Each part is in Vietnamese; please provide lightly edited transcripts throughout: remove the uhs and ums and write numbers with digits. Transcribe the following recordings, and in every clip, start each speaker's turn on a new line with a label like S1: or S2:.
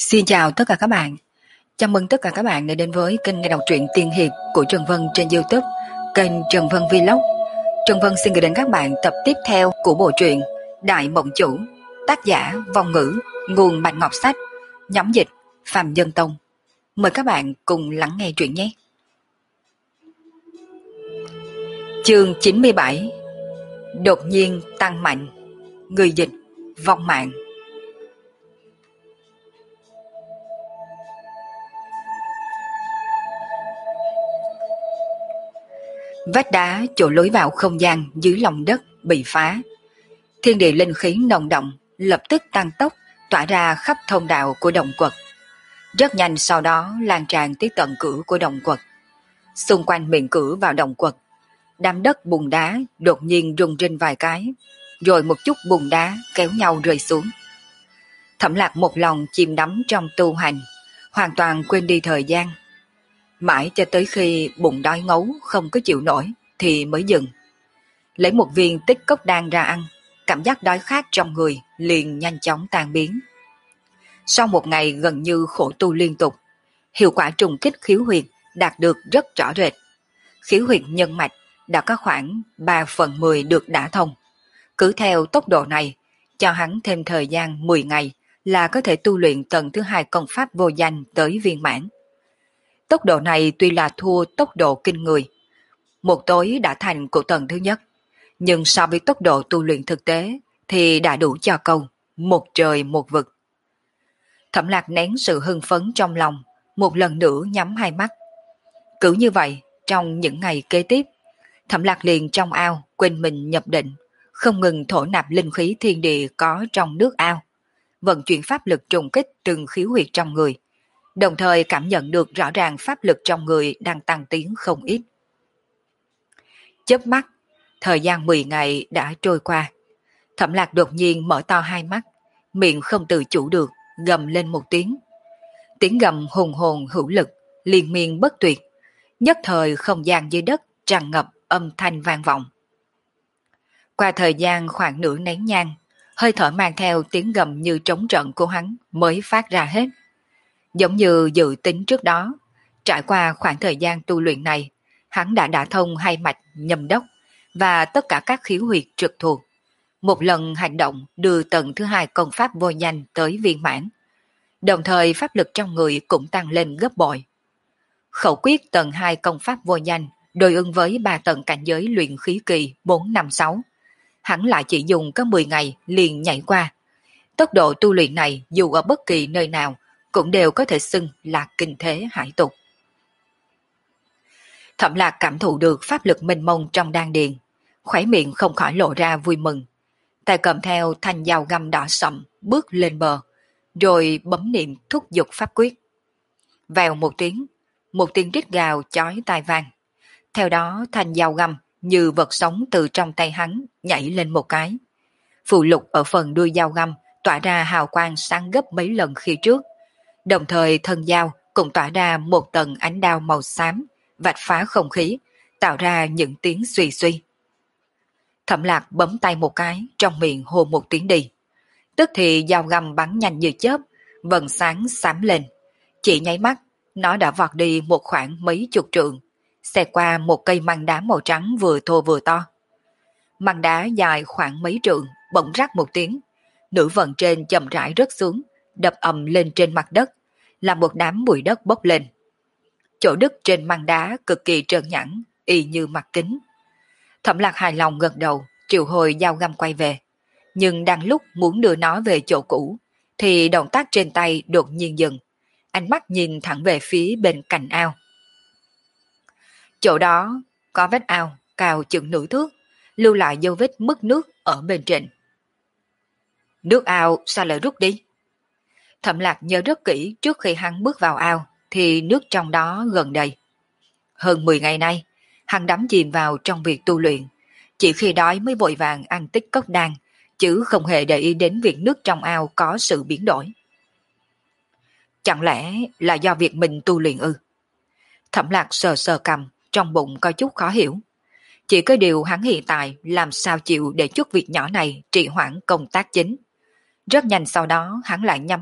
S1: Xin chào tất cả các bạn. Chào mừng tất cả các bạn đã đến với kênh nghe đọc truyện tiên hiệp của Trần Vân trên YouTube, kênh Trần Vân Vlog. Trần Vân xin gửi đến các bạn tập tiếp theo của bộ truyện Đại Mộng Chủ, tác giả Vong Ngữ, nguồn Bạch Ngọc Sách, nhóm dịch Phạm Dân Tông. Mời các bạn cùng lắng nghe truyện nhé. Chương 97. Đột nhiên tăng mạnh. Người dịch vong mạng. Vách đá chỗ lối vào không gian dưới lòng đất bị phá. Thiên địa linh khí nồng đậm lập tức tăng tốc tỏa ra khắp thông đạo của động quật. Rất nhanh sau đó lan tràn tới tận cửa của động quật. Xung quanh miệng cửa vào động quật, đám đất bùn đá đột nhiên rung rinh vài cái, rồi một chút bùn đá kéo nhau rơi xuống. Thẩm Lạc một lòng chìm đắm trong tu hành, hoàn toàn quên đi thời gian. Mãi cho tới khi bụng đói ngấu không có chịu nổi thì mới dừng. Lấy một viên tích cốc đan ra ăn, cảm giác đói khát trong người liền nhanh chóng tan biến. Sau một ngày gần như khổ tu liên tục, hiệu quả trùng kích khiếu huyệt đạt được rất rõ rệt. Khiếu huyệt nhân mạch đã có khoảng 3/10 được đả thông. Cứ theo tốc độ này, cho hắn thêm thời gian 10 ngày là có thể tu luyện tầng thứ 2 công pháp vô danh tới viên mãn. Tốc độ này tuy là thua tốc độ kinh người, một tối đã thành của tầng thứ nhất, nhưng so với tốc độ tu luyện thực tế thì đã đủ cho câu một trời một vực. Thẩm Lạc nén sự hưng phấn trong lòng, một lần nữa nhắm hai mắt. Cứ như vậy, trong những ngày kế tiếp, Thẩm Lạc liền trong ao quên mình nhập định, không ngừng thổ nạp linh khí thiên địa có trong nước ao, vận chuyển pháp lực trùng kích từng khiếu huyệt trong người, đồng thời cảm nhận được rõ ràng pháp lực trong người đang tăng tiến không ít. Chớp mắt, thời gian 10 ngày đã trôi qua. Thẩm Lạc đột nhiên mở to hai mắt, miệng không tự chủ được, gầm lên một tiếng. Tiếng gầm hùng hồn hữu lực, liên miên bất tuyệt. Nhất thời không gian dưới đất tràn ngập âm thanh vang vọng. Qua thời gian khoảng nửa nén nhang, hơi thở mang theo tiếng gầm như trống trận của hắn mới phát ra hết. Giống như dự tính trước đó, trải qua khoảng thời gian tu luyện này, hắn đã đả thông hai mạch nhâm đốc và tất cả các khiếu huyệt trực thuộc. Một lần hành động đưa tầng thứ 2 công pháp vô danh tới viên mãn. Đồng thời pháp lực trong người cũng tăng lên gấp bội. Khẩu quyết tầng 2 công pháp vô danh đối ứng với 3 tầng cảnh giới luyện khí kỳ 4, 5, 6. Hắn lại chỉ dùng có 10 ngày liền nhảy qua. Tốc độ tu luyện này dù ở bất kỳ nơi nào cũng đều có thể xưng là kinh thế hải tục. Thẩm Lạc cảm thụ được pháp lực mênh mông trong đan điền, khóe miệng không khỏi lộ ra vui mừng. Tay cầm theo thanh dao găm đỏ sậm bước lên bờ, rồi bấm niệm thúc giục pháp quyết. Vèo một tiếng rít gào chói tai vang. Theo đó thanh dao găm như vật sống từ trong tay hắn nhảy lên một cái. Phù lục ở phần đuôi dao găm tỏa ra hào quang sáng gấp mấy lần khi trước. Đồng thời thân dao cũng tỏa ra một tầng ánh đao màu xám, vạch phá không khí, tạo ra những tiếng suy suy. Thẩm Lạc bấm tay một cái, trong miệng hô một tiếng đi. Tức thì dao găm bắn nhanh như chớp, vầng sáng xám lên. Chỉ nháy mắt, nó đã vọt đi một khoảng mấy chục trượng, xẹt qua một cây măng đá màu trắng vừa thô vừa to. Măng đá dài khoảng mấy trượng, bỗng rắc một tiếng, nửa vầng trên chậm rãi rớt xuống, đập ầm lên trên mặt đất, làm một đám bụi đất bốc lên. Chỗ đứt trên măng đá cực kỳ trơn nhẵn, y như mặt kính. Thẩm Lạc hài lòng gật đầu, triệu hồi dao găm quay về. Nhưng đang lúc muốn đưa nó về chỗ cũ, thì động tác trên tay đột nhiên dừng. Ánh mắt nhìn thẳng về phía bên cạnh ao. Chỗ đó có vết ao cao chừng nửa thước, lưu lại dấu vết mất nước ở bên trên. Nước ao sao lại rút đi? Thẩm Lạc nhớ rất kỹ, trước khi hắn bước vào ao thì nước trong đó gần đầy. Hơn 10 ngày nay, hắn đắm chìm vào trong việc tu luyện, chỉ khi đói mới vội vàng ăn tích cốc đan, chứ không hề để ý đến việc nước trong ao có sự biến đổi. Chẳng lẽ là do việc mình tu luyện ư? Thẩm Lạc sờ sờ cằm, trong bụng có chút khó hiểu. Chỉ có điều hắn hiện tại làm sao chịu để chút việc nhỏ này trì hoãn công tác chính. Rất nhanh sau đó hắn lại nhắm mắt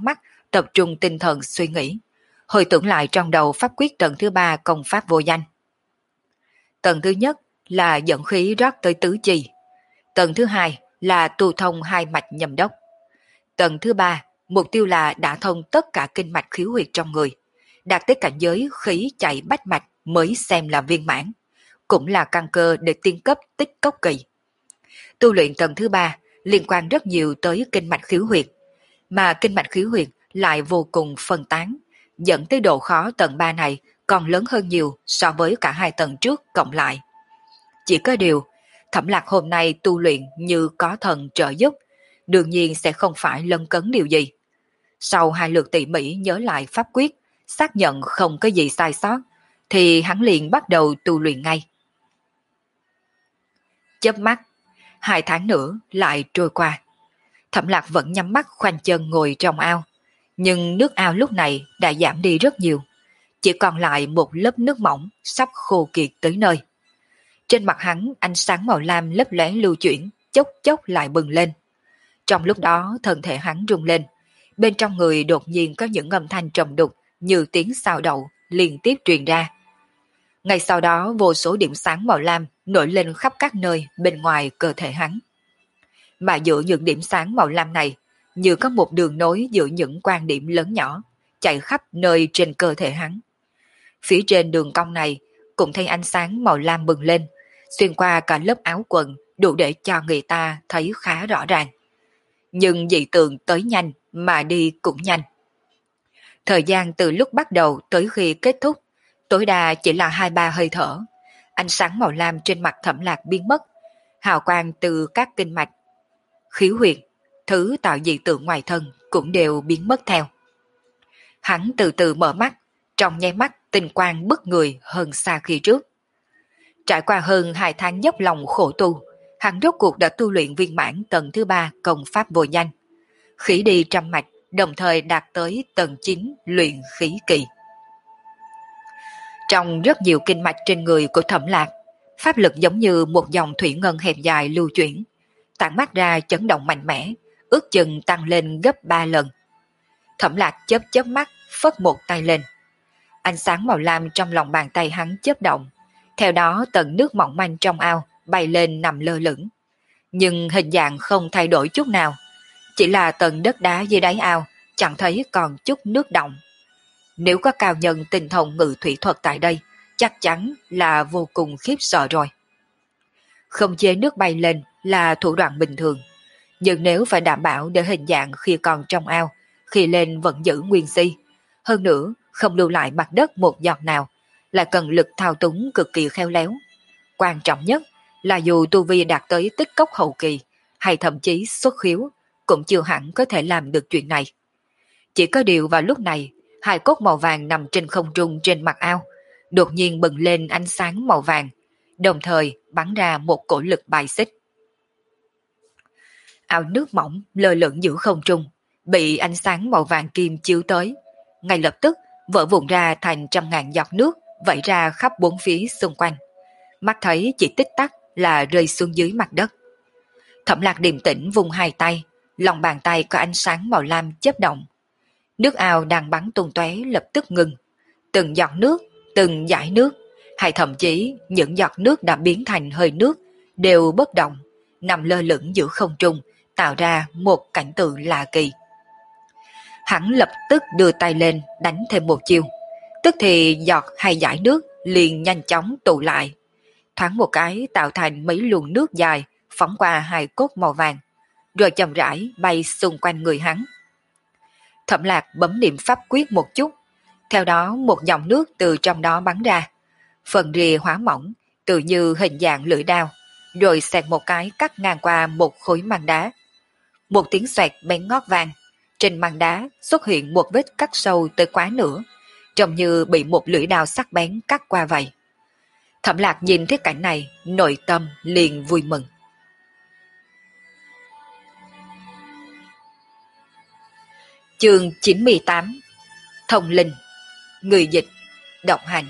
S1: tập trung tinh thần suy nghĩ, hồi tưởng lại trong đầu pháp quyết tầng thứ 3 công pháp vô danh. Tầng thứ nhất là dẫn khí rót tới tứ chi. Tầng thứ hai là tu thông hai mạch nhâm đốc. Tầng thứ ba, mục tiêu là đã thông tất cả kinh mạch khiếu huyệt trong người, đạt tới cảnh giới khí chạy bách mạch mới xem là viên mãn, cũng là căn cơ để tiến cấp tích cốc kỳ. Tu luyện tầng thứ ba liên quan rất nhiều tới kinh mạch khiếu huyệt, mà kinh mạch khiếu huyệt lại vô cùng phân tán, dẫn tới độ khó tầng 3 này còn lớn hơn nhiều so với cả hai tầng trước cộng lại. Chỉ có điều, Thẩm Lạc hôm nay tu luyện như có thần trợ giúp, đương nhiên sẽ không phải lấn cấn điều gì. Sau hai lượt tỉ mỉ nhớ lại pháp quyết, xác nhận không có gì sai sót, thì hắn liền bắt đầu tu luyện ngay. Chớp mắt, 2 tháng nữa lại trôi qua. Thẩm Lạc vẫn nhắm mắt khoanh chân ngồi trong ao, nhưng nước ao lúc này đã giảm đi rất nhiều, chỉ còn lại một lớp nước mỏng sắp khô kiệt tới nơi. Trên mặt hắn ánh sáng màu lam lấp lóe lưu chuyển, chốc chốc lại bừng lên. Trong lúc đó thân thể hắn rung lên, bên trong người đột nhiên có những âm thanh trầm đục như tiếng xào đậu liên tiếp truyền ra. Ngay sau đó vô số điểm sáng màu lam nổi lên khắp các nơi bên ngoài cơ thể hắn. Mà giữa những điểm sáng màu lam này, như có một đường nối giữa những quan điểm lớn nhỏ, chạy khắp nơi trên cơ thể hắn. Phía trên đường cong này cũng thấy ánh sáng màu lam bừng lên, xuyên qua cả lớp áo quần, đủ để cho người ta thấy khá rõ ràng. Nhưng dị tượng tới nhanh mà đi cũng nhanh. Thời gian từ lúc bắt đầu tới khi kết thúc, tối đa chỉ là 2-3 hơi thở. Ánh sáng màu lam trên mặt Thẩm Lạc biến mất, hào quang từ các kinh mạch, khiếu huyệt, thứ tạo dị tượng ngoài thân cũng đều biến mất theo. Hắn từ từ mở mắt, trong nháy mắt tinh quang bức người hơn xa khi trước. Trải qua hơn 2 tháng dốc lòng khổ tu, hắn rốt cuộc đã tu luyện viên mãn tầng thứ 3 công pháp vô danh. Khí đi trăm mạch, đồng thời đạt tới tầng 9 luyện khí kỳ. Trong rất nhiều kinh mạch trên người của Thẩm Lạc, pháp lực giống như một dòng thủy ngân hẹp dài lưu chuyển, tản mát ra chấn động mạnh mẽ, ước chừng tăng lên gấp 3 lần. Thẩm Lạc chớp chớp mắt, phất một tay lên. Ánh sáng màu lam trong lòng bàn tay hắn chớp động, theo đó tầng nước mỏng manh trong ao bay lên nằm lơ lửng. Nhưng hình dạng không thay đổi chút nào, chỉ là tầng đất đá dưới đáy ao chẳng thấy còn chút nước động. Nếu có cao nhân tinh thông ngự thủy thuật tại đây, chắc chắn là vô cùng khiếp sợ rồi. Không chế nước bay lên là thủ đoạn bình thường, nhưng nếu phải đảm bảo để hình dạng khi còn trong ao, khi lên vẫn giữ nguyên si, hơn nữa không lưu lại mặt đất một giọt nào, là cần lực thao túng cực kỳ khéo léo. Quan trọng nhất là dù tu vi đạt tới tích cốc hậu kỳ, hay thậm chí xuất khiếu, cũng chưa hẳn có thể làm được chuyện này. Chỉ có điều vào lúc này, hai cốt màu vàng nằm trên không trung trên mặt ao, đột nhiên bừng lên ánh sáng màu vàng, đồng thời bắn ra một cổ lực bài xích. Ao nước mỏng lơ lửng giữa không trung, bị ánh sáng màu vàng kim chiếu tới, ngay lập tức vỡ vụn ra thành trăm ngàn giọt nước vẩy ra khắp bốn phía xung quanh. Mắt thấy chỉ tích tắc là rơi xuống dưới mặt đất. Thẩm Lạc điềm tĩnh vung hai tay, lòng bàn tay có ánh sáng màu lam chớp động. Nước ao đang bắn tung tóe lập tức ngừng. Từng giọt nước, từng dải nước, hay thậm chí những giọt nước đã biến thành hơi nước đều bất động, nằm lơ lửng giữa không trung, tạo ra một cảnh tượng lạ kỳ. Hắn lập tức đưa tay lên đánh thêm một chiêu, tức thì giọt hay dải nước liền nhanh chóng tụ lại, thoáng một cái tạo thành mấy luồng nước dài phóng qua hai cốt màu vàng, rồi chậm rãi bay xung quanh người hắn. Thẩm Lạc bấm niệm pháp quyết một chút, theo đó một dòng nước từ trong đó bắn ra, phần rìa hóa mỏng, tự như hình dạng lưỡi dao, rồi xẹt một cái cắt ngang qua một khối măng đá. Một tiếng xoẹt bén ngót vang, trên măng đá xuất hiện một vết cắt sâu tới quá nửa, trông như bị một lưỡi dao sắc bén cắt qua vậy. Thẩm Lạc nhìn thấy cảnh này, nội tâm liền vui mừng. Chương 98: Thông linh. Người dịch Độc Hành.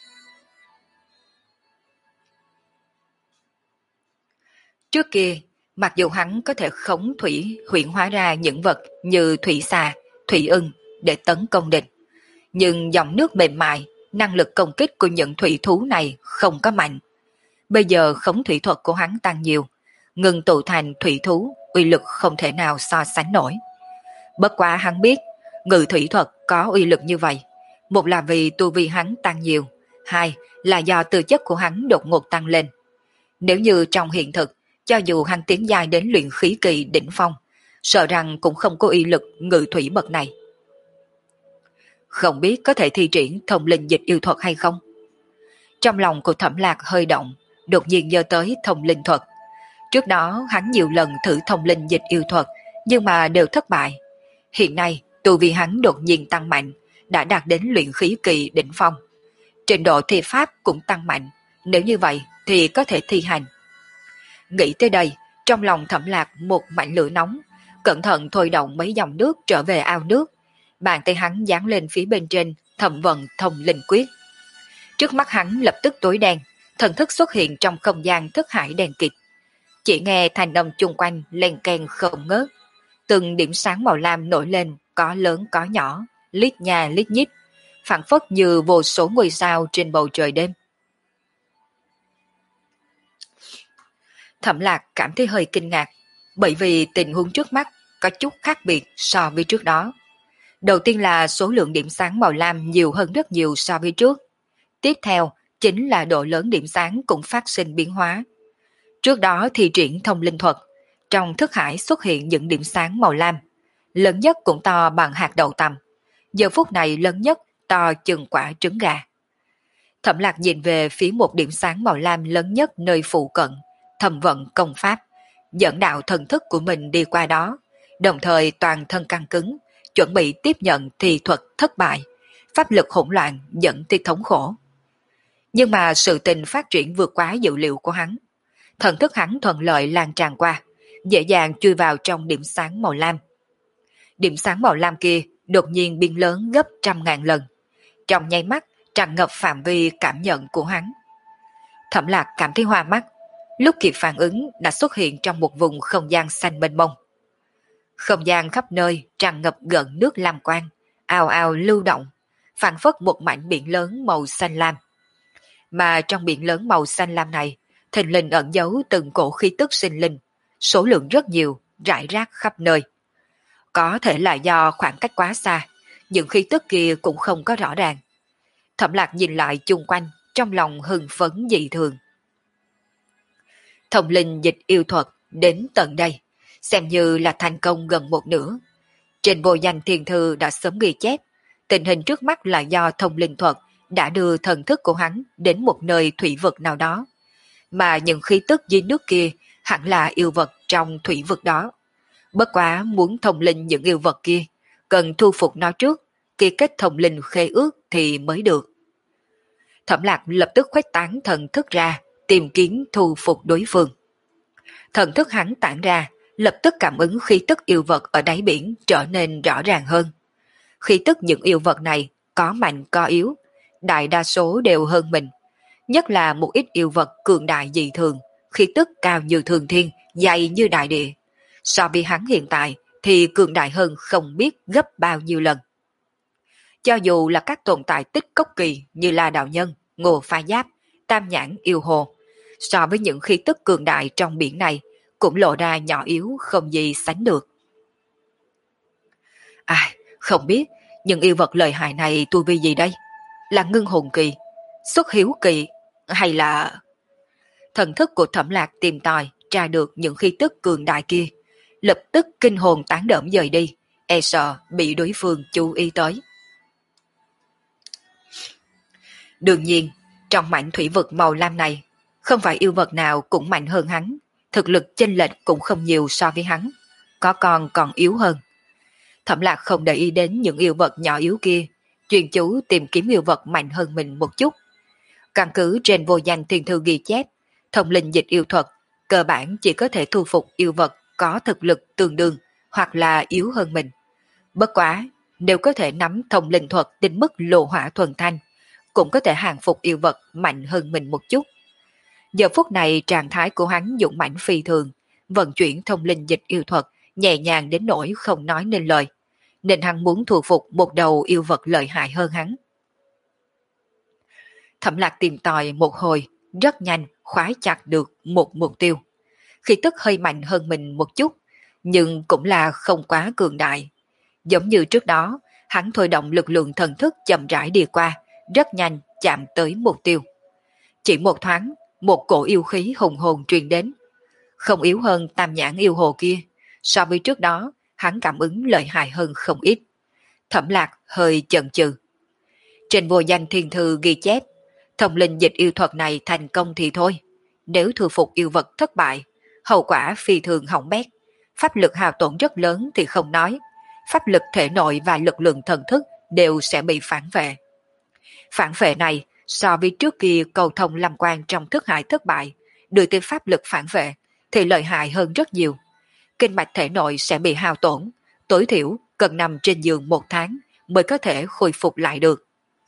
S1: Trước kia, Mặc dù hắn có thể khống thủy huyễn hóa ra những vật như thủy xà, thủy ưng để tấn công địch, nhưng dòng nước mềm mại, năng lực công kích của những thủy thú này không có mạnh. Bây giờ khống thủy thuật của hắn tăng nhiều, ngừng tụ thành thủy thú, uy lực không thể nào so sánh nổi. Bất quá hắn biết, ngự thủy thuật có uy lực như vậy, một là vì tu vi hắn tăng nhiều, hai là do tư chất của hắn đột ngột tăng lên. Nếu như trong hiện thực, cho dù hắn tiến giai đến luyện khí kỳ đỉnh phong, sợ rằng cũng không có uy lực ngự thủy bậc này. Không biết có thể thi triển thông linh dịch yêu thuật hay không? Trong lòng của Thẩm Lạc hơi động, đột nhiên nhớ tới thông linh thuật. Trước đó hắn nhiều lần thử thông linh dịch yêu thuật, nhưng mà đều thất bại. Hiện nay, tu vi hắn đột nhiên tăng mạnh, đã đạt đến luyện khí kỳ đỉnh phong. Trình độ thi pháp cũng tăng mạnh, nếu như vậy thì có thể thi hành. Nghĩ tới đây, trong lòng Thẩm Lạc một mảnh lửa nóng, cẩn thận thôi động mấy dòng nước trở về ao nước. Bàn tay hắn dán lên phía bên trên, thẩm vận thông linh quyết. Trước mắt hắn lập tức tối đen, thần thức xuất hiện trong không gian thức hải đen kịt. Chỉ nghe thanh âm chung quanh len keng không ngớt. Từng điểm sáng màu lam nổi lên, có lớn có nhỏ, lít nha lít nhít, phảng phất như vô số ngôi sao trên bầu trời đêm. Thẩm Lạc cảm thấy hơi kinh ngạc, bởi vì tình huống trước mắt có chút khác biệt so với trước đó. Đầu tiên là số lượng điểm sáng màu lam nhiều hơn rất nhiều so với trước. Tiếp theo chính là độ lớn điểm sáng cũng phát sinh biến hóa. Trước đó thì triển thông linh thuật, trong thức hải xuất hiện những điểm sáng màu lam, lớn nhất cũng to bằng hạt đậu tằm. Giờ phút này lớn nhất to chừng quả trứng gà. Thẩm Lạc nhìn về phía một điểm sáng màu lam lớn nhất nơi phụ cận, thầm vận công pháp, dẫn đạo thần thức của mình đi qua đó, đồng thời toàn thân căng cứng, chuẩn bị tiếp nhận thì thuật thất bại, pháp lực hỗn loạn dẫn tới thống khổ. Nhưng mà sự tình phát triển vượt quá dự liệu của hắn. Thần thức hắn thuận lợi lan tràn qua, dễ dàng chui vào trong điểm sáng màu lam. Điểm sáng màu lam kia đột nhiên biến lớn gấp 100.000 lần. Trong nháy mắt tràn ngập phạm vi cảm nhận của hắn. Thẩm Lạc cảm thấy hoa mắt, lúc kịp phản ứng đã xuất hiện trong một vùng không gian xanh mênh mông. Không gian khắp nơi tràn ngập gần nước lam quang, ào ào lưu động, phảng phất một mảnh biển lớn màu xanh lam. Mà trong biển lớn màu xanh lam này, thình lình ẩn giấu từng cổ khí tức sinh linh, số lượng rất nhiều, rải rác khắp nơi. Có thể là do khoảng cách quá xa, những khí tức kia cũng không có rõ ràng. Thẩm Lạc nhìn lại chung quanh, trong lòng hưng phấn dị thường. Thông linh dịch yêu thuật đến tận đây, xem như là thành công gần một nửa. Trên vô danh thiền thư đã sớm ghi chép, tình hình trước mắt là do thông linh thuật đã đưa thần thức của hắn đến một nơi thủy vực nào đó, mà những khí tức dưới nước kia hẳn là yêu vật trong thủy vực đó. Bất quá muốn thông linh những yêu vật kia, cần thu phục nó trước, ký kết thông linh khế ước thì mới được. Thẩm Lạc lập tức khuếch tán thần thức ra, tìm kiếm thu phục đối phương. Thần thức hắn tản ra, lập tức cảm ứng khí tức yêu vật ở đáy biển trở nên rõ ràng hơn. Khí tức những yêu vật này có mạnh có yếu, đại đa số đều hơn mình. Nhất là một ít yêu vật cường đại dị thường, khí tức cao như thường thiên, dày như đại địa. So với hắn hiện tại thì cường đại hơn không biết gấp bao nhiêu lần. Cho dù là các tồn tại tích cốc kỳ như La Đạo Nhân, Ngô Pha Giáp, Tam Nhãn Yêu Hồ, so với những khí tức cường đại trong biển này cũng lộ ra nhỏ yếu không gì sánh được. Không biết những yêu vật lợi hại này tu vi gì đây? Là ngưng hồn kỳ, xuất hiếu kỳ hay là... Thần thức của Thẩm Lạc tìm tòi tra được những khí tức cường đại kia, lập tức kinh hồn tán đỡm dời đi, e sợ bị đối phương chú ý tới. Đương nhiên, trong mảnh thủy vực màu lam này, không phải yêu vật nào cũng mạnh hơn hắn, thực lực chênh lệch cũng không nhiều so với hắn, có con còn yếu hơn. Thẩm Lạc không để ý đến những yêu vật nhỏ yếu kia, chuyên chú tìm kiếm yêu vật mạnh hơn mình một chút. Căn cứ trên vô danh thiên thư ghi chép, thông linh dịch yêu thuật cơ bản chỉ có thể thu phục yêu vật có thực lực tương đương hoặc là yếu hơn mình. Bất quá, nếu có thể nắm thông linh thuật đến mức lộ hỏa thuần thanh, cũng có thể hàng phục yêu vật mạnh hơn mình một chút. Giờ phút này trạng thái của hắn dũng mãnh phi thường, vận chuyển thông linh dịch yêu thuật nhẹ nhàng đến nỗi không nói nên lời, nên hắn muốn thu phục một đầu yêu vật lợi hại hơn hắn. Thẩm Lạc tìm tòi một hồi, rất nhanh khóa chặt được một mục tiêu. Khí tức hơi mạnh hơn mình một chút, nhưng cũng là không quá cường đại. Giống như trước đó, hắn thôi động lực lượng thần thức chậm rãi đi qua, rất nhanh chạm tới mục tiêu. Chỉ một thoáng, một cổ yêu khí hùng hồn truyền đến. Không yếu hơn tam nhãn yêu hồ kia, so với trước đó, hắn cảm ứng lợi hại hơn không ít. Thẩm Lạc hơi chần chừ. Trên vô danh thiên thư ghi chép, thông linh dịch yêu thuật này thành công thì thôi. Nếu thu phục yêu vật thất bại, hậu quả phi thường hỏng bét. Pháp lực hao tổn rất lớn thì không nói. Pháp lực thể nội và lực lượng thần thức đều sẽ bị phản vệ. Phản vệ này so với trước kia cầu thông làm quan trong thức hải thất bại, đưa tới pháp lực phản vệ thì lợi hại hơn rất nhiều. Kinh mạch thể nội sẽ bị hao tổn, tối thiểu cần nằm trên giường 1 tháng mới có thể khôi phục lại được.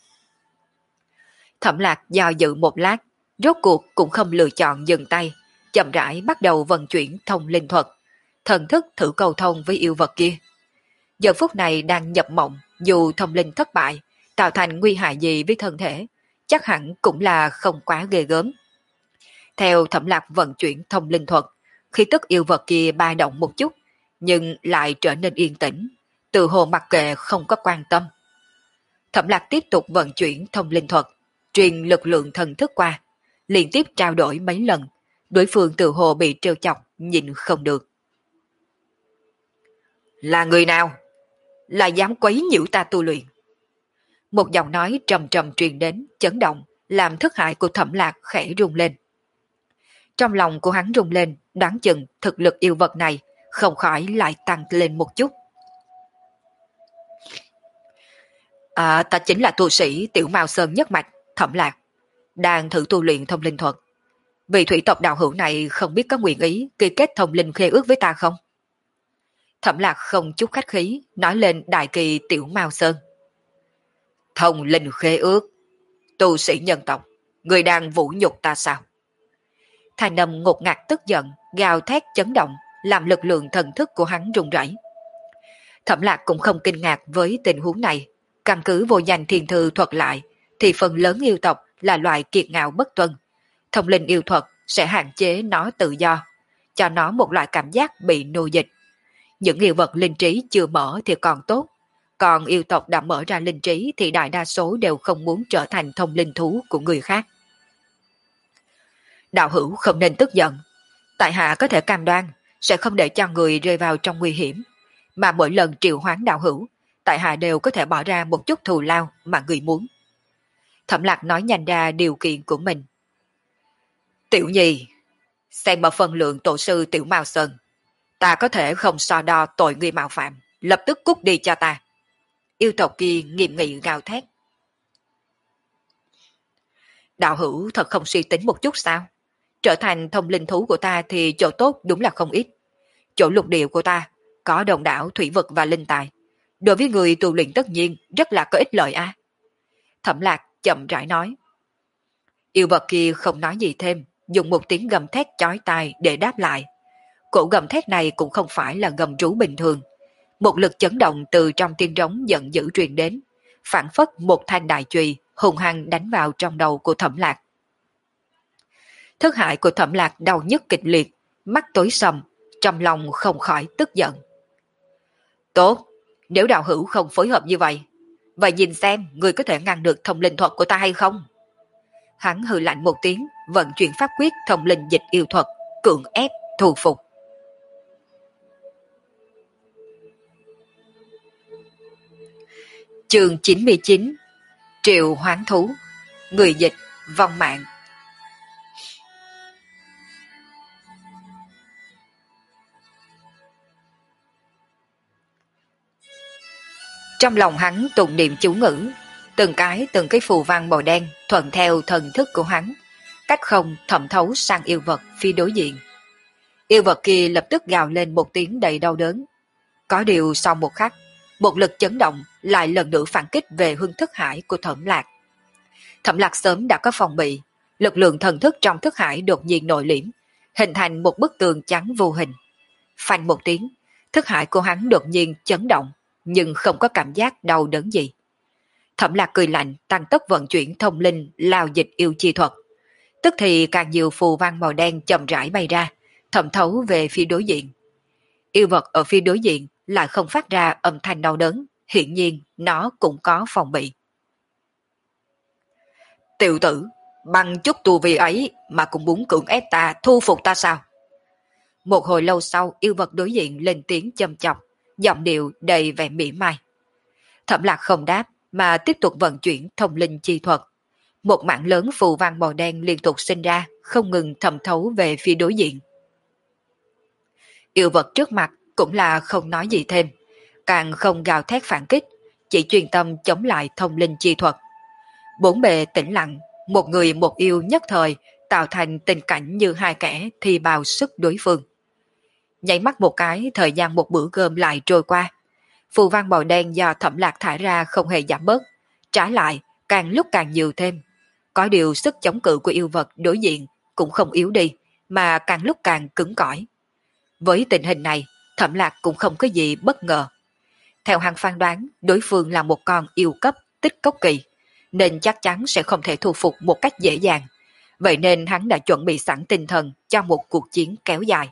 S1: Thẩm Lạc do dự một lát, rốt cuộc cũng không lựa chọn dừng tay, chậm rãi bắt đầu vận chuyển thông linh thuật, thần thức thử cầu thông với yêu vật kia. Giờ phút này đang nhập mộng, dù thông linh thất bại, tạo thành nguy hại gì với thân thể, chắc hẳn cũng là không quá ghê gớm. Theo Thẩm Lạc vận chuyển thông linh thuật, khi tức yêu vật kia ba động một chút, nhưng lại trở nên yên tĩnh, từ hồ mặc kệ không có quan tâm. Thẩm Lạc tiếp tục vận chuyển thông linh thuật, truyền lực lượng thần thức qua, liên tiếp trao đổi mấy lần, đối phương từ hồ bị trêu chọc, nhịn không được. Là người nào? Là dám quấy nhiễu ta tu luyện? Một giọng nói trầm trầm truyền đến, chấn động, làm thức hải của Thẩm Lạc khẽ rung lên. Trong lòng của hắn rung lên, đoán chừng thực lực yêu vật này không khỏi lại tăng lên một chút. Ta chính là tu sĩ Tiểu Mao Sơn nhất mạch, Thẩm Lạc, đang thử tu luyện thông linh thuật. Vị thủy tộc đạo hữu này không biết có nguyện ý ký kết thông linh khế ước với ta không? Thẩm Lạc không chút khách khí, nói lên đại kỳ Tiểu Mao Sơn. Thông linh khế ước? Tu sĩ nhân tộc, người đang vũ nhục ta sao? Thanh âm ngột ngạt tức giận, gào thét chấn động, làm lực lượng thần thức của hắn rung rẩy. Thẩm Lạc cũng không kinh ngạc với tình huống này, căn cứ vô danh thiên thư thuật lại, thì phần lớn yêu tộc là loại kiệt ngạo bất tuân. Thông linh yêu thuật sẽ hạn chế nó tự do, cho nó một loại cảm giác bị nô dịch. Những yêu vật linh trí chưa mở thì còn tốt, còn yêu tộc đã mở ra linh trí thì đại đa số đều không muốn trở thành thông linh thú của người khác. Đạo hữu không nên tức giận, tại hạ có thể cam đoan sẽ không để cho người rơi vào trong nguy hiểm, mà mỗi lần triệu hoán đạo hữu, tại hạ đều có thể bỏ ra một chút thù lao mà người muốn. Thẩm Lạc nói nhanh ra điều kiện của mình. Tiểu Nhi, xem ở phân lượng tổ sư Tiểu Mao Sơn, ta có thể không so đo tội người mạo phạm, lập tức cút đi cho ta. Yêu tộc kia nghiêm nghị gào thét. Đạo hữu thật không suy tính một chút sao? Trở thành thông linh thú của ta thì chỗ tốt đúng là không ít. Chỗ lục địa của ta có đồng đảo thủy vực và linh tài. Đối với người tu luyện tất nhiên rất là có ích lợi a. Thẩm Lạc chậm rãi nói. Yêu vật kia không nói gì thêm, dùng một tiếng gầm thét chói tai để đáp lại. Cổ gầm thét này cũng không phải là gầm rú bình thường. Một lực chấn động từ trong tiên trống giận dữ truyền đến, phản phất một thanh đại chùy hùng hăng đánh vào trong đầu của Thẩm Lạc. Thức hải của Thẩm Lạc đau nhức kịch liệt, mắt tối sầm, trong lòng không khỏi tức giận. Tốt, nếu đạo hữu không phối hợp như vậy, vậy nhìn xem người có thể ngăn được thông linh thuật của ta hay không? Hắn hừ lạnh một tiếng, vận chuyển pháp quyết thông linh dịch yêu thuật, cưỡng ép thu phục. Chương 99, Triệu Hoán Thú. Người dịch vong mạng. Trong lòng hắn tụng niệm chú ngữ, từng cái phù văn màu đen thuận theo thần thức của hắn, cách không thẩm thấu sang yêu vật phía đối diện. Yêu vật kia lập tức gào lên một tiếng đầy đau đớn. Có điều sau một khắc, một lực chấn động lại lần nữa phản kích về hương thức hải của Thẩm Lạc. Thẩm Lạc sớm đã có phòng bị, lực lượng thần thức trong thức hải đột nhiên nội liễm, hình thành một bức tường trắng vô hình. Phanh một tiếng, thức hải của hắn đột nhiên chấn động, nhưng không có cảm giác đau đớn gì. Thẩm Lạc cười lạnh, tăng tốc vận chuyển thông linh lao dịch yêu chi thuật. Tức thì càng nhiều phù văn màu đen chậm rãi bay ra, thẩm thấu về phía đối diện. Yêu vật ở phía đối diện lại không phát ra âm thanh đau đớn, hiển nhiên nó cũng có phòng bị. Tiểu tử, bằng chút tu vi ấy mà cũng muốn cưỡng ép ta, thu phục ta sao? Một hồi lâu sau, yêu vật đối diện lên tiếng châm chọc, giọng điệu đầy vẻ mỉa mai. Thẩm Lạc không đáp, mà tiếp tục vận chuyển thông linh chi thuật. Một mảng lớn phù văn màu đen liên tục sinh ra, không ngừng thẩm thấu về phía đối diện. Yêu vật trước mặt cũng là không nói gì thêm, càng không gào thét phản kích, chỉ chuyên tâm chống lại thông linh chi thuật. Bốn bề tĩnh lặng, một người một yêu nhất thời tạo thành tình cảnh như hai kẻ thi bào sức đối phương. Nháy mắt một cái, thời gian một bữa cơm lại trôi qua. Phù văn màu đen do Thẩm Lạc thả ra không hề giảm bớt, trái lại càng lúc càng nhiều thêm. Có điều sức chống cự của yêu vật đối diện cũng không yếu đi, mà càng lúc càng cứng cỏi. Với tình hình này, Thẩm Lạc cũng không có gì bất ngờ. Theo hắn phán đoán, đối phương là một con yêu cấp tích cốc kỳ, nên chắc chắn sẽ không thể thu phục một cách dễ dàng. Vậy nên hắn đã chuẩn bị sẵn tinh thần cho một cuộc chiến kéo dài.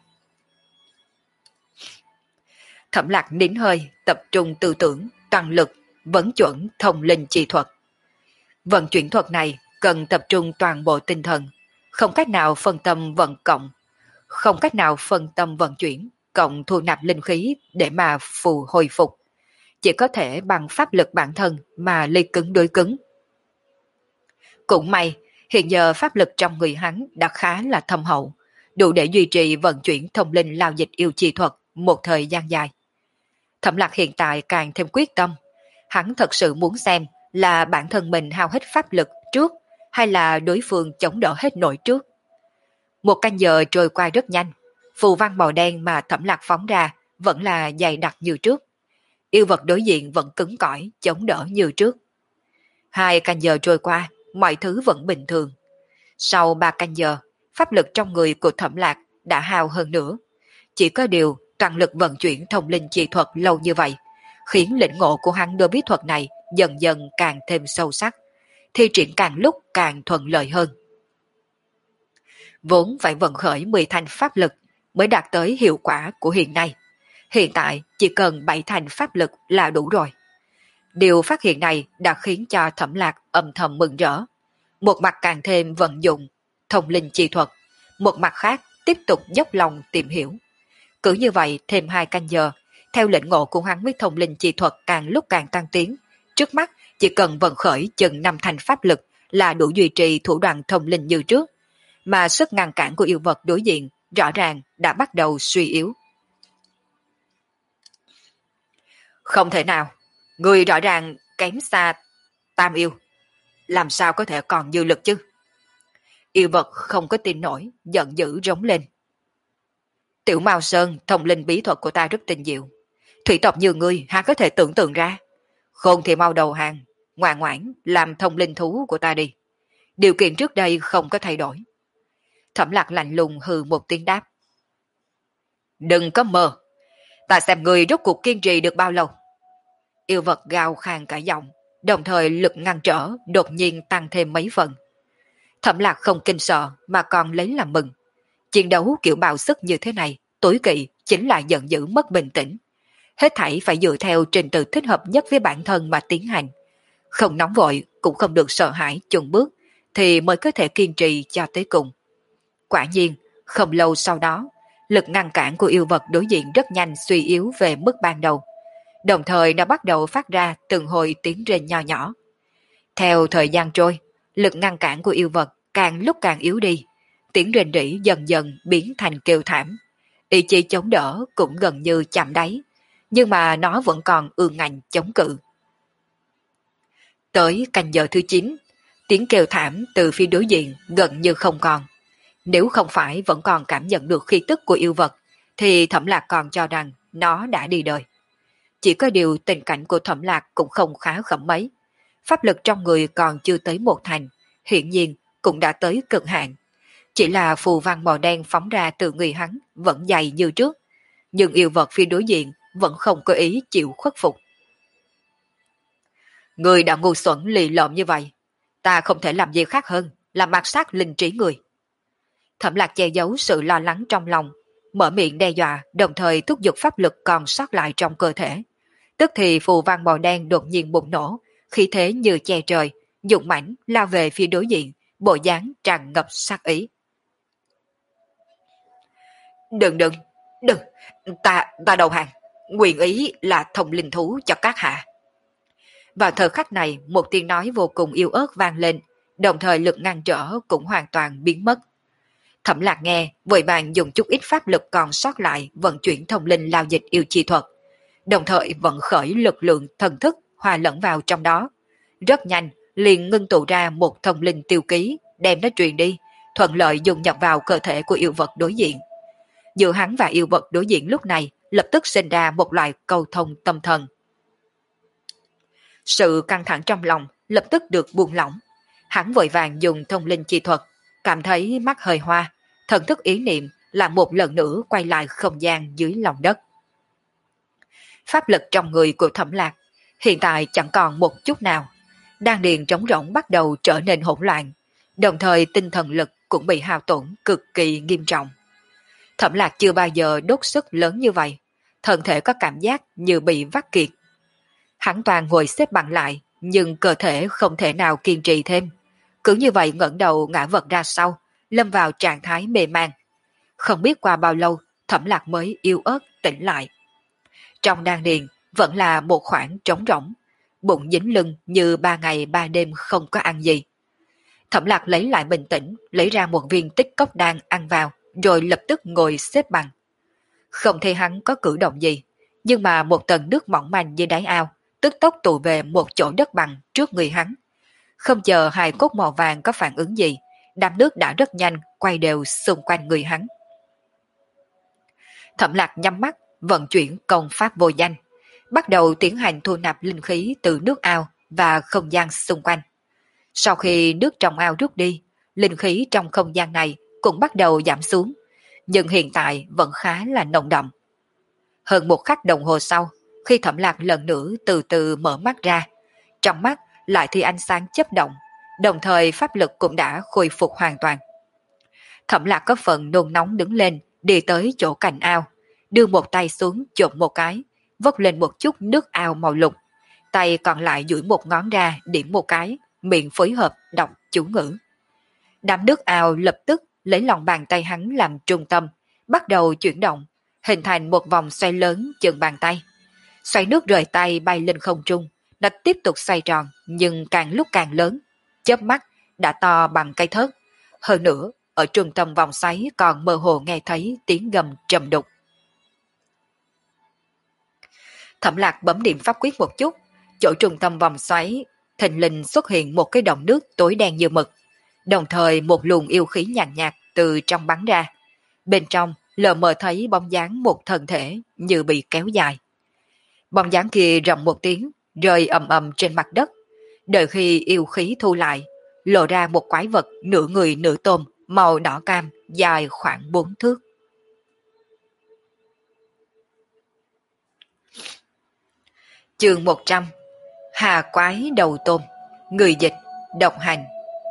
S1: Thẩm Lạc nín hơi, tập trung tư tưởng, toàn lực, vấn chuẩn thông linh chi thuật. Vận chuyển thuật này cần tập trung toàn bộ tinh thần, không cách nào phân tâm vận cộng, không cách nào phân tâm vận chuyển, cộng thu nạp linh khí để mà hồi phục. Chỉ có thể bằng pháp lực bản thân mà ly cứng đối cứng. Cũng may, hiện giờ pháp lực trong người hắn đã khá là thâm hậu, đủ để duy trì vận chuyển thông linh lao dịch yêu chi thuật một thời gian dài. Thẩm Lạc hiện tại càng thêm quyết tâm, hắn thật sự muốn xem là bản thân mình hao hết pháp lực trước hay là đối phương chống đỡ hết nổi trước. Một canh giờ trôi qua rất nhanh, phù văn màu đen mà Thẩm Lạc phóng ra vẫn là dày đặc như trước. Yêu vật đối diện vẫn cứng cỏi, chống đỡ như trước. 2 canh giờ trôi qua, mọi thứ vẫn bình thường. Sau 3 canh giờ, pháp lực trong người của Thẩm Lạc đã hao hơn nữa. Chỉ có điều toàn lực vận chuyển thông linh chi thuật lâu như vậy, khiến lĩnh ngộ của hắn đối bí thuật này dần dần càng thêm sâu sắc, thi triển càng lúc càng thuận lợi hơn. Vốn phải vận khởi 10 thành pháp lực mới đạt tới hiệu quả của hiện nay. Hiện tại chỉ cần 7 thành pháp lực là đủ rồi. Điều phát hiện này đã khiến cho Thẩm Lạc âm thầm mừng rỡ. Một mặt càng thêm vận dụng thông linh chi thuật, một mặt khác tiếp tục dốc lòng tìm hiểu. Cứ như vậy thêm 2 canh giờ, theo lĩnh ngộ của hắn với thông linh chi thuật càng lúc càng tăng tiến. Trước mắt chỉ cần vận khởi chừng 5 thành pháp lực là đủ duy trì thủ đoạn thông linh như trước, mà sức ngăn cản của yêu vật đối diện rõ ràng đã bắt đầu suy yếu. Không thể nào, người rõ ràng kém xa Tam yêu, làm sao có thể còn dư lực chứ? Yêu vật không có tin nổi, giận dữ rống lên. Tiểu Mao Sơn, thông linh bí thuật của ta rất tinh diệu. Thủy tộc như ngươi há có thể tưởng tượng ra. Khôn thì mau đầu hàng, ngoan ngoãn làm thông linh thú của ta đi. Điều kiện trước đây không có thay đổi. Thẩm Lạc lạnh lùng hừ một tiếng đáp. Đừng có mơ, ta xem ngươi rốt cuộc kiên trì được bao lâu. Yêu vật gào khàn cả giọng, đồng thời lực ngăn trở đột nhiên tăng thêm mấy phần. Thẩm Lạc không kinh sợ mà còn lấy làm mừng. Chiến đấu kiểu bạo sức như thế này, tối kỵ chính là giận dữ mất bình tĩnh. Hết thảy phải dựa theo trình tự thích hợp nhất với bản thân mà tiến hành. Không nóng vội, cũng không được sợ hãi chùn bước, thì mới có thể kiên trì cho tới cùng. Quả nhiên, không lâu sau đó, lực ngăn cản của yêu vật đối diện rất nhanh suy yếu về mức ban đầu. Đồng thời nó bắt đầu phát ra từng hồi tiếng rên nho nhỏ. Theo thời gian trôi, lực ngăn cản của yêu vật càng lúc càng yếu đi. Tiếng rên rỉ dần dần biến thành kêu thảm. Ý chí chống đỡ cũng gần như chạm đáy, nhưng mà nó vẫn còn ương ngạnh chống cự. Tới canh giờ thứ 9, tiếng kêu thảm từ phía đối diện gần như không còn. Nếu không phải vẫn còn cảm nhận được khí tức của yêu vật, thì Thẩm Lạc còn cho rằng nó đã đi đời. Chỉ có điều tình cảnh của Thẩm Lạc cũng không khá khẩm mấy. Pháp lực trong người còn chưa tới 1 thành, hiển nhiên cũng đã tới cực hạn. Chỉ là phù văn màu đen phóng ra từ người hắn vẫn dày như trước, nhưng yêu vật phía đối diện vẫn không có ý chịu khuất phục. Người đã ngu xuẩn lì lợm như vậy, ta không thể làm gì khác hơn là mạt sát linh trí người. Thẩm Lạc che giấu sự lo lắng trong lòng, mở miệng đe dọa, đồng thời thúc giục pháp lực còn sót lại trong cơ thể. Tức thì phù văn màu đen đột nhiên bùng nổ, khí thế như che trời, dũng mãnh lao về phía đối diện, bộ dáng tràn ngập sát ý. Đừng đừng, đừng, ta đầu hàng, nguyện ý là thông linh thú cho các hạ. Vào thời khắc này, một tiếng nói vô cùng yếu ớt vang lên, đồng thời lực ngăn trở cũng hoàn toàn biến mất. Thẩm Lạc nghe, vội vàng dùng chút ít pháp lực còn sót lại vận chuyển thông linh lao dịch yêu chi thuật, đồng thời vận khởi lực lượng thần thức hòa lẫn vào trong đó. Rất nhanh, liền ngưng tụ ra một thông linh tiêu ký, đem nó truyền đi, thuận lợi dùng nhập vào cơ thể của yêu vật đối diện. Giữa hắn và yêu vật đối diện lúc này lập tức sinh ra một loại cầu thông tâm thần. Sự căng thẳng trong lòng lập tức được buông lỏng. Hắn vội vàng dùng thông linh chi thuật, cảm thấy mắt hơi hoa, thần thức ý niệm là một lần nữa quay lại không gian dưới lòng đất. Pháp lực trong người của Thẩm Lạc hiện tại chẳng còn một chút nào, đan điền trống rỗng bắt đầu trở nên hỗn loạn, đồng thời tinh thần lực cũng bị hao tổn cực kỳ nghiêm trọng. Thẩm Lạc chưa bao giờ đốt sức lớn như vậy, thân thể có cảm giác như bị vắt kiệt. Hắn toàn ngồi xếp bằng lại, nhưng cơ thể không thể nào kiên trì thêm. Cứ như vậy ngẩng đầu ngã vật ra sau, lâm vào trạng thái mê man. Không biết qua bao lâu, Thẩm Lạc mới yếu ớt tỉnh lại. Trong đan điền vẫn là một khoảng trống rỗng, bụng dính lưng như 3 ngày 3 đêm không có ăn gì. Thẩm Lạc lấy lại bình tĩnh, lấy ra một viên tích cốc đan ăn vào, rồi lập tức ngồi xếp bằng. Không thấy hắn có cử động gì, nhưng mà một tầng nước mỏng manh dưới đáy ao, tức tốc tụ về một chỗ đất bằng trước người hắn. Không chờ hài cốt màu vàng có phản ứng gì, đám nước đã rất nhanh quay đều xung quanh người hắn. Thẩm Lạc nhắm mắt, vận chuyển công pháp vô danh, bắt đầu tiến hành thu nạp linh khí từ nước ao và không gian xung quanh. Sau khi nước trong ao rút đi, linh khí trong không gian này cũng bắt đầu giảm xuống, nhưng hiện tại vẫn khá là nồng đậm. Hơn một khắc đồng hồ sau, khi Thẩm Lạc lần nữa từ từ mở mắt ra, trong mắt lại thì ánh sáng chớp động, đồng thời pháp lực cũng đã khôi phục hoàn toàn. Thẩm Lạc có phần nôn nóng đứng lên, đi tới chỗ cạnh ao, đưa một tay xuống trộn một cái, vốc lên một chút nước ao màu lục, tay còn lại duỗi một ngón ra điểm một cái, miệng phối hợp đọc chú ngữ. Đám nước ao lập tức lấy lòng bàn tay hắn làm trung tâm, bắt đầu chuyển động, hình thành một vòng xoay lớn chừng bàn tay. Xoay nước rời tay bay lên không trung, đã tiếp tục xoay tròn nhưng càng lúc càng lớn, chớp mắt đã to bằng cây thớt. Hơn nữa, ở trung tâm vòng xoáy còn mơ hồ nghe thấy tiếng gầm trầm đục. Thẩm Lạc bấm điểm pháp quyết một chút, chỗ trung tâm vòng xoáy thình lình xuất hiện một cái động nước tối đen như mực, đồng thời một luồng yêu khí nhàn nhạt từ trong bắn ra. Bên trong lờ mờ thấy bóng dáng một thân thể như bị kéo dài. Bóng dáng kia rầm một tiếng, rơi ầm ầm trên mặt đất. Đợi khi yêu khí thu lại, lộ ra một quái vật nửa người nửa tôm, màu đỏ cam, dài khoảng 4 thước. Chương 100. Hà quái đầu tôm. Người dịch, độc hành.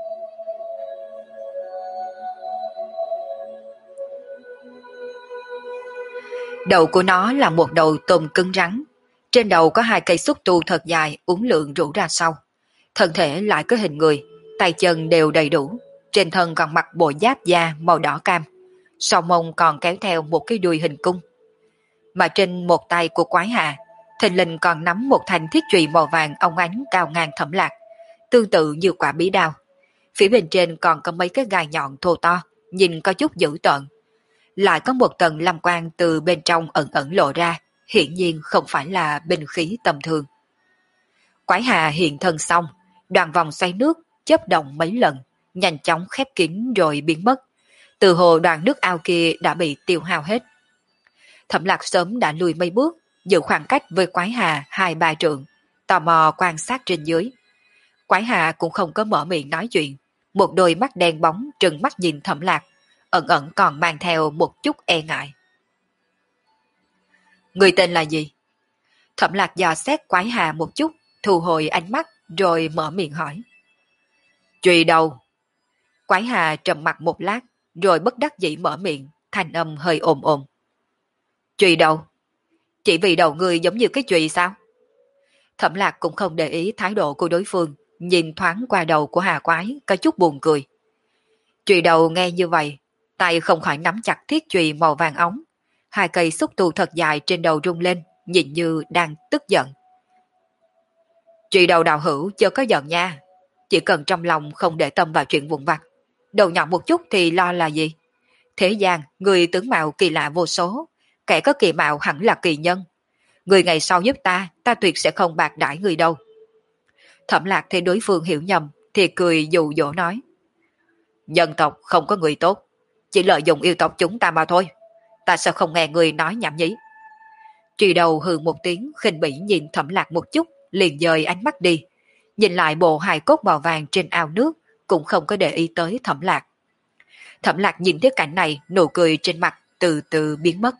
S1: Đầu của nó là một đầu tôm cứng rắn. Trên đầu có 2 cây xúc tu thật dài uốn lượn rũ ra sau. Thân thể lại có hình người, tay chân đều đầy đủ. Trên thân còn mặc bộ giáp da màu đỏ cam. Sau mông còn kéo theo một cái đuôi hình cung. Mà trên một tay của quái hà, thình lình còn nắm một thanh thiết chùy màu vàng óng ánh cao ngang Thẩm Lạc, tương tự như quả bí đao. Phía bên trên còn có mấy cái gai nhọn thô to, nhìn có chút dữ tợn. Lại có một tầng lam quang từ bên trong ẩn ẩn lộ ra, hiển nhiên không phải là binh khí tầm thường. Quái hà hiện thân xong, đoàn vòng xoay nước chớp động mấy lần, nhanh chóng khép kín rồi biến mất. Từ hồ đoàn nước ao kia đã bị tiêu hao hết. Thẩm Lạc sớm đã lùi mấy bước, giữ khoảng cách với quái hà 2-3 trượng, tò mò quan sát trên dưới. Quái hà cũng không có mở miệng nói chuyện, một đôi mắt đen bóng trừng mắt nhìn Thẩm Lạc, ẩn ẩn còn mang theo một chút e ngại. Người tên là gì? Thẩm Lạc dò xét Quái Hà một chút, thu hồi ánh mắt rồi mở miệng hỏi. Trùy đầu. Quái Hà trầm mặt một lát rồi bất đắc dĩ mở miệng, thanh âm hơi ồm ồm. Trùy đầu? Chỉ vì đầu người giống như cái chùy sao? Thẩm Lạc cũng không để ý thái độ của đối phương, nhìn thoáng qua đầu của Hà Quái có chút buồn cười. Trùy đầu nghe như vậy, tay không khỏi nắm chặt thiết chùy màu vàng óng. Hai cây xúc tu thật dài trên đầu rung lên, nhìn như đang tức giận. Trùy đầu đạo hữu chưa có giận nha, chỉ cần trong lòng không để tâm vào chuyện vụn vặt. Đầu nhọn một chút thì lo là gì? Thế gian, người tướng mạo kỳ lạ vô số, kẻ có kỳ mạo hẳn là kỳ nhân. Người ngày sau giúp ta tuyệt sẽ không bạc đãi người đâu. Thẩm Lạc thấy đối phương hiểu nhầm, thì cười dụ dỗ nói. Nhân tộc không có người tốt, chỉ lợi dụng yêu tộc chúng ta mà thôi. Ta sao không nghe người nói nhảm nhí? Trì đầu hừ một tiếng khinh bỉ nhìn Thẩm Lạc một chút, liền dời ánh mắt đi. Nhìn lại bộ hài cốt màu vàng trên ao nước, cũng không có để ý tới Thẩm Lạc. Thẩm Lạc nhìn thấy cảnh này, nụ cười trên mặt từ từ biến mất.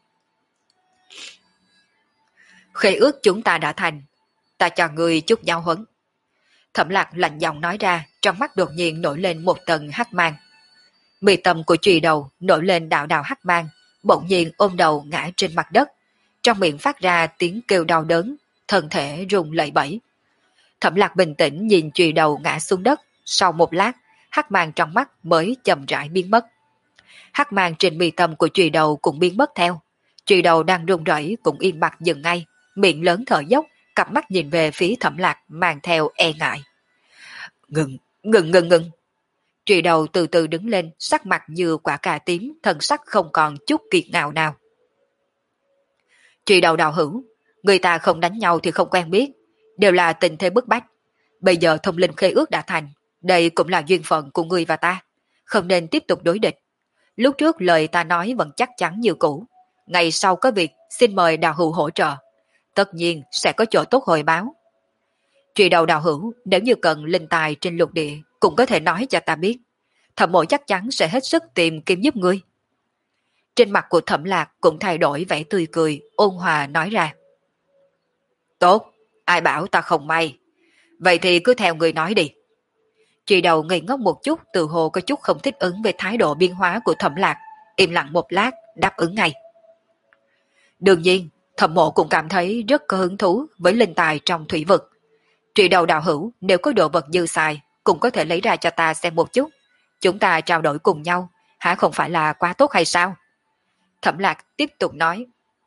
S1: Khế ước chúng ta đã thành, ta cho người chút giao huấn. Thẩm Lạc lạnh giọng nói ra, trong mắt đột nhiên nổi lên một tầng hắc mang. Mi tâm của Trì đầu nổi lên đạo đạo hắc mang, bỗng nhiên ôm đầu ngã trên mặt đất, trong miệng phát ra tiếng kêu đau đớn, thân thể rung lẩy bẩy. Thẩm Lạc bình tĩnh nhìn Trì đầu ngã xuống đất, sau một lát, hắc mang trong mắt mới chậm rãi biến mất. Hắc mang trên mi tâm của Trì đầu cũng biến mất theo. Trì đầu đang run rẩy cũng im bặt dừng ngay, miệng lớn thở dốc, cặp mắt nhìn về phía Thẩm Lạc mang theo e ngại. Ngừng, ngừng, ngừng, ngừng. Trì đầu từ từ đứng lên, sắc mặt như quả cà tím, thần sắc không còn chút kiệt ngạo nào. Trì đầu đạo hữu, người ta không đánh nhau thì không quen biết, đều là tình thế bức bách. Bây giờ thông linh khế ước đã thành, đây cũng là duyên phận của người và ta, không nên tiếp tục đối địch. Lúc trước lời ta nói vẫn chắc chắn như cũ, ngày sau có việc xin mời đạo hữu hỗ trợ, tất nhiên sẽ có chỗ tốt hồi báo. Trì đầu đạo hữu, nếu như cần linh tài trên lục địa, cũng có thể nói cho ta biết. Thẩm mộ chắc chắn sẽ hết sức tìm kiếm giúp ngươi. Trên mặt của Thẩm Lạc cũng thay đổi vẻ tươi cười, ôn hòa nói ra. Tốt, ai bảo ta không may. Vậy thì cứ theo người nói đi. Trì đầu ngây ngốc một chút, tự hồ có chút không thích ứng về thái độ biên hóa của Thẩm Lạc, im lặng một lát, đáp ứng ngay. Đương nhiên, Thẩm mộ cũng cảm thấy rất có hứng thú với linh tài trong thủy vực. Trì đầu đạo hữu, nếu có đồ vật dư xài, cũng có thể lấy ra cho ta xem một chút. Chúng ta trao đổi cùng nhau, hả không phải là quá tốt hay sao? Thẩm Lạc tiếp tục nói.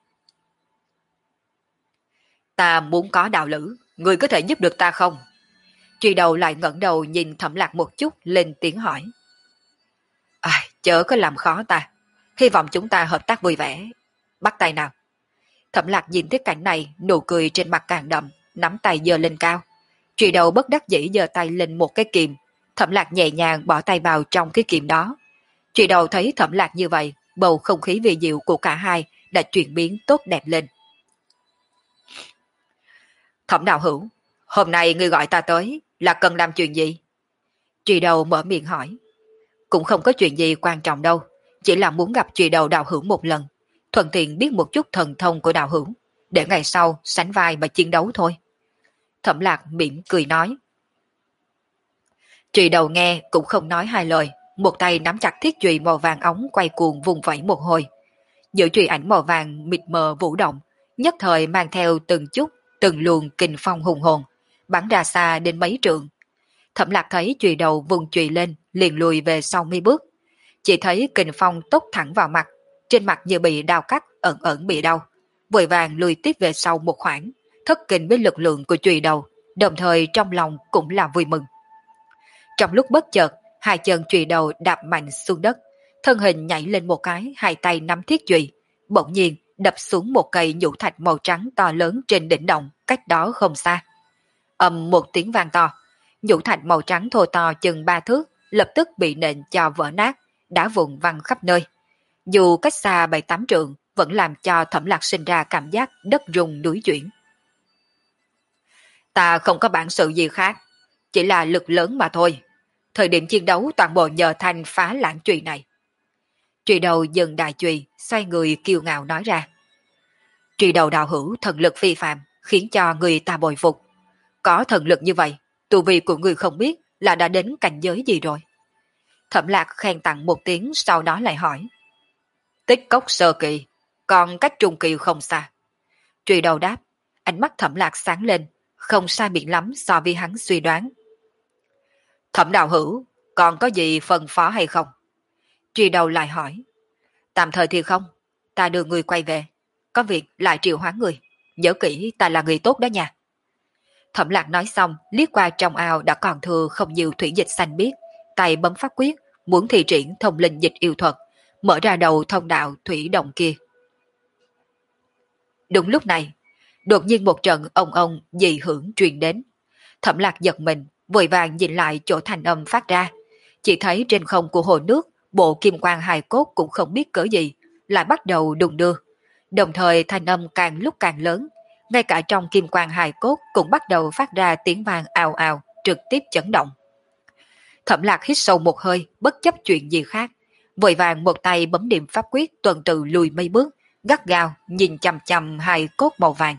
S1: Ta muốn có đạo lữ, người có thể giúp được ta không? Trì đầu lại ngẩng đầu nhìn Thẩm Lạc một chút, lên tiếng hỏi. Chớ có làm khó ta, hy vọng chúng ta hợp tác vui vẻ. Bắt tay nào. Thẩm Lạc nhìn thấy cảnh này, nụ cười trên mặt càng đậm, nắm tay giơ lên cao. Trì đầu bất đắc dĩ giơ tay lên một cái kìm, Thẩm Lạc nhẹ nhàng bỏ tay vào trong cái kìm đó. Trì đầu thấy Thẩm Lạc như vậy, bầu không khí vi diệu của cả hai đã chuyển biến tốt đẹp lên. Thẩm đạo hữu, hôm nay ngươi gọi ta tới là cần làm chuyện gì? Trì đầu mở miệng hỏi. Cũng không có chuyện gì quan trọng đâu, chỉ là muốn gặp Trì đầu đạo hữu một lần, thuận tiện biết một chút thần thông của đạo hữu, để ngày sau sánh vai mà chiến đấu thôi. Thẩm Lạc mỉm cười nói. Trì đầu nghe cũng không nói hai lời, một tay nắm chặt thiết chùy màu vàng óng quay cuồng vùng vẫy một hồi. Giữa chùy ảnh màu vàng mịt mờ vũ động, nhất thời mang theo từng chút, từng luồng kình phong hùng hồn, bắn ra xa đến mấy trượng. Thẩm Lạc thấy chùy đầu vùng chùy lên, liền lùi về sau mấy bước. Chỉ thấy kình phong tốc thẳng vào mặt, trên mặt như bị đao cắt, ẩn ẩn bị đau. Vội vàng lùi tiếp về sau một khoảng, thất kinh với lực lượng của chùy đầu, đồng thời trong lòng cũng là vui mừng. Trong lúc bất chợt, hai chân chùy đầu đạp mạnh xuống đất, thân hình nhảy lên một cái, hai tay nắm thiết chùy, bỗng nhiên đập xuống một cây nhũ thạch màu trắng to lớn trên đỉnh động, cách đó không xa. Ầm một tiếng vang to, nhũ thạch màu trắng thô to chừng 3 thước, lập tức bị nện cho vỡ nát, đá vụn văng khắp nơi. Dù cách xa 7-8 trượng, vẫn làm cho Thẩm Lạc sinh ra cảm giác đất rung núi chuyển. Ta không có bản sự gì khác, chỉ là lực lớn mà thôi. Thời điểm chiến đấu toàn bộ nhờ thanh phá lãng chùy này. Trùy đầu dần đại chùy, xoay người kiêu ngạo nói ra. Trùy đầu đạo hữu thần lực phi phạm, khiến cho người ta bồi phục. Có thần lực như vậy, tu vi của người không biết là đã đến cảnh giới gì rồi. Thẩm Lạc khen tặng một tiếng, sau đó lại hỏi. Tích cốc sơ kỳ, còn cách trung kỳ không xa. Trùy đầu đáp, ánh mắt Thẩm Lạc sáng lên, không sai biệt lắm so với hắn suy đoán. Thẩm đạo hữu, còn có gì phân phó hay không? Trùy đầu lại hỏi. Tạm thời thì không, ta đưa người quay về. Có việc lại triệu hoán người. Nhớ kỹ ta là người tốt đó nha. Thẩm Lạc nói xong, liếc qua trong ao đã còn thừa không nhiều thủy dịch xanh biếc, tay bấm phát quyết, muốn thi triển thông linh dịch yêu thuật, mở ra đầu thông đạo thủy động kia. Đúng lúc này, đột nhiên một trận ông dị hưởng truyền đến. Thẩm Lạc giật mình, vội vàng nhìn lại chỗ thanh âm phát ra. Chỉ thấy trên không của hồ nước, bộ kim quang hài cốt cũng không biết cỡ gì, lại bắt đầu đùng đưa. Đồng thời thanh âm càng lúc càng lớn, ngay cả trong kim quang hài cốt cũng bắt đầu phát ra tiếng vang ào ào, trực tiếp chấn động. Thẩm Lạc hít sâu một hơi, bất chấp chuyện gì khác, vội vàng một tay bấm điểm pháp quyết tuần tự lùi mấy bước, gắt gao nhìn chằm chằm hài cốt màu vàng.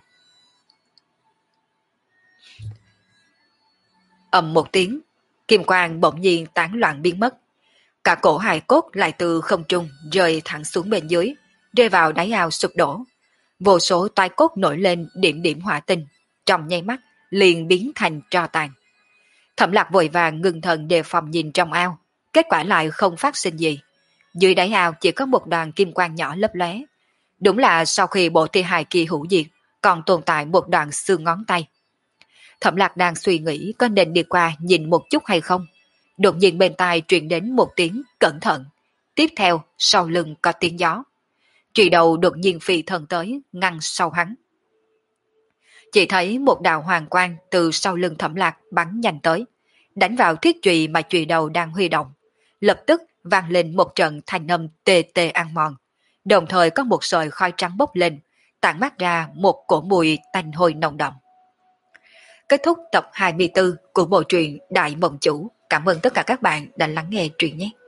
S1: Ầm một tiếng, kim quang bỗng nhiên tán loạn biến mất. Cả cổ hài cốt lại từ không trung rơi thẳng xuống bên dưới, rơi vào đáy ao sụp đổ. Vô số toái cốt nổi lên điểm điểm hỏa tinh, trong nháy mắt liền biến thành tro tàn. Thẩm Lạc vội vàng ngưng thần đề phòng nhìn trong ao, kết quả lại không phát sinh gì. Dưới đáy ao chỉ có một đoàn kim quang nhỏ lấp lóe. Đúng là sau khi bộ thi hài kia hữu diệt, còn tồn tại một đoạn xương ngón tay. Thẩm Lạc đang suy nghĩ có nên đi qua nhìn một chút hay không. Đột nhiên bên tai truyền đến một tiếng cẩn thận. Tiếp theo, sau lưng có tiếng gió. Trùy đầu đột nhiên phi thân tới, ngăn sau hắn. Chỉ thấy một đạo hoàng quang từ sau lưng Thẩm Lạc bắn nhanh tới, đánh vào thiết chùy mà trùy đầu đang huy động. Lập tức vang lên một trận thanh âm tê tê ăn mòn. Đồng thời có một sợi khói trắng bốc lên, tản mát ra một cổ mùi tanh hôi nồng đậm. Kết thúc tập 24 của bộ truyện Đại Mộng Chủ. Cảm ơn tất cả các bạn đã lắng nghe truyện nhé.